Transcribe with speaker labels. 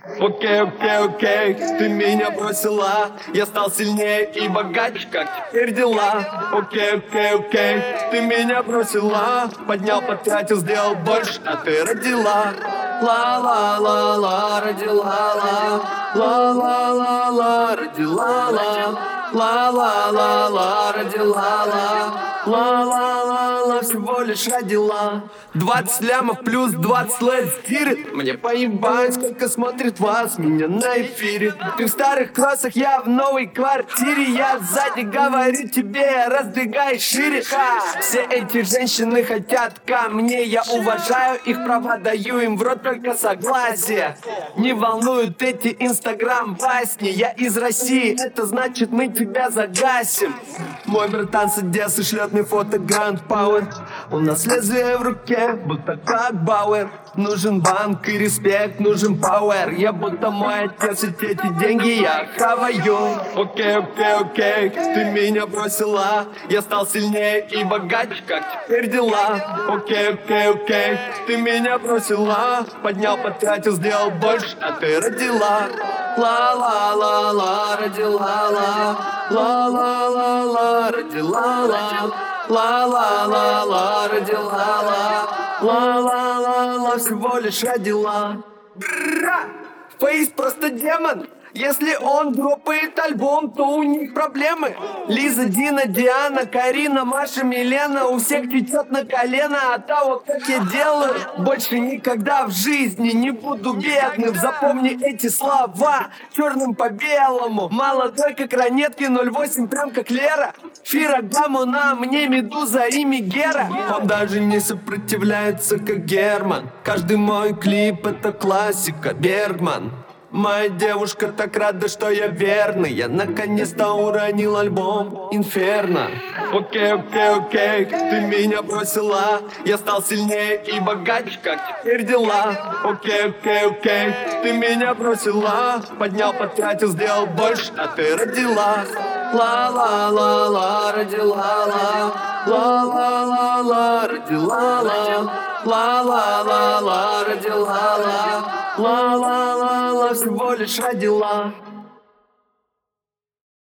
Speaker 1: Окей, окей, окей, ты меня бросила. Я стал сильнее и богаче, как теперь дела? Окей, окей, окей, ты меня бросила. Поднял, потратил, сделал больше, а ты родила. Ла-ла-ла-ла, родила, ла. Ла-ла-ла-ла, родила, ла. Ла-ла-ла-ла, родила, ла. Ла-ла-ла-ла, всего лишь родила. 20 лямов плюс 20 лет стирит. Мне поебать, сколько смотрит вас меня на эфире. Ты в старых кроссах, я в новой квартире. Я сзади говорю тебе, раздвигай шире. Все эти женщины хотят ко мне. Я уважаю их права, даю им в рот только согласие. Не волнуют эти инстаграм-басни. Я из России, это значит мы тебя загасим. Мой братан с Одессы шлет мне фото Grand Power. У нас лезвие в руке, будто как Бауэр. Нужен банк и респект, нужен пауэр. Я будто мой отец, и эти деньги я хаваю. Окей, окей, окей, ты меня бросила. Я стал сильнее и богаче, как теперь дела? Окей, окей, окей, ты меня бросила. Поднял, потратил, сделал больше, а ты родила. Ла-ла-ла-ла, родила, ла. Ла-ла-ла-ла, родила, ла. Ла-ла-ла-ла, родила, ла. Ла-ла-ла-ла, всего лишь родила. Бра! Фейс просто демон. Если он дропает альбом, то у них проблемы. Лиза, Дина, Диана, Карина, Маша, Милена. У всех течет на колено от того, как я делаю. Больше никогда в жизни не буду бедным. Запомни эти слова черным по белому. Молодой, как ранетки, 08, прям как Лера. Фира, Гамма, на мне Медуза и Мегера. Он даже не сопротивляется, как Герман. Каждый мой клип — это классика, Бергман. Моя девушка так рада, что я верный. Я наконец-то уронил альбом Инферно. Окей, окей, окей, ты меня бросила. Я стал сильнее и богаче, как теперь дела? Окей, окей, окей, ты меня бросила. Поднял, потратил, сделал больше, а ты родила. Ла-ла-ла-ла, родила, ла. Ла-ла-ла-ла, родила, ла. Ла-ла-ла-ла, родила, ла. Ла-ла-ла-ла, всего лишь родила.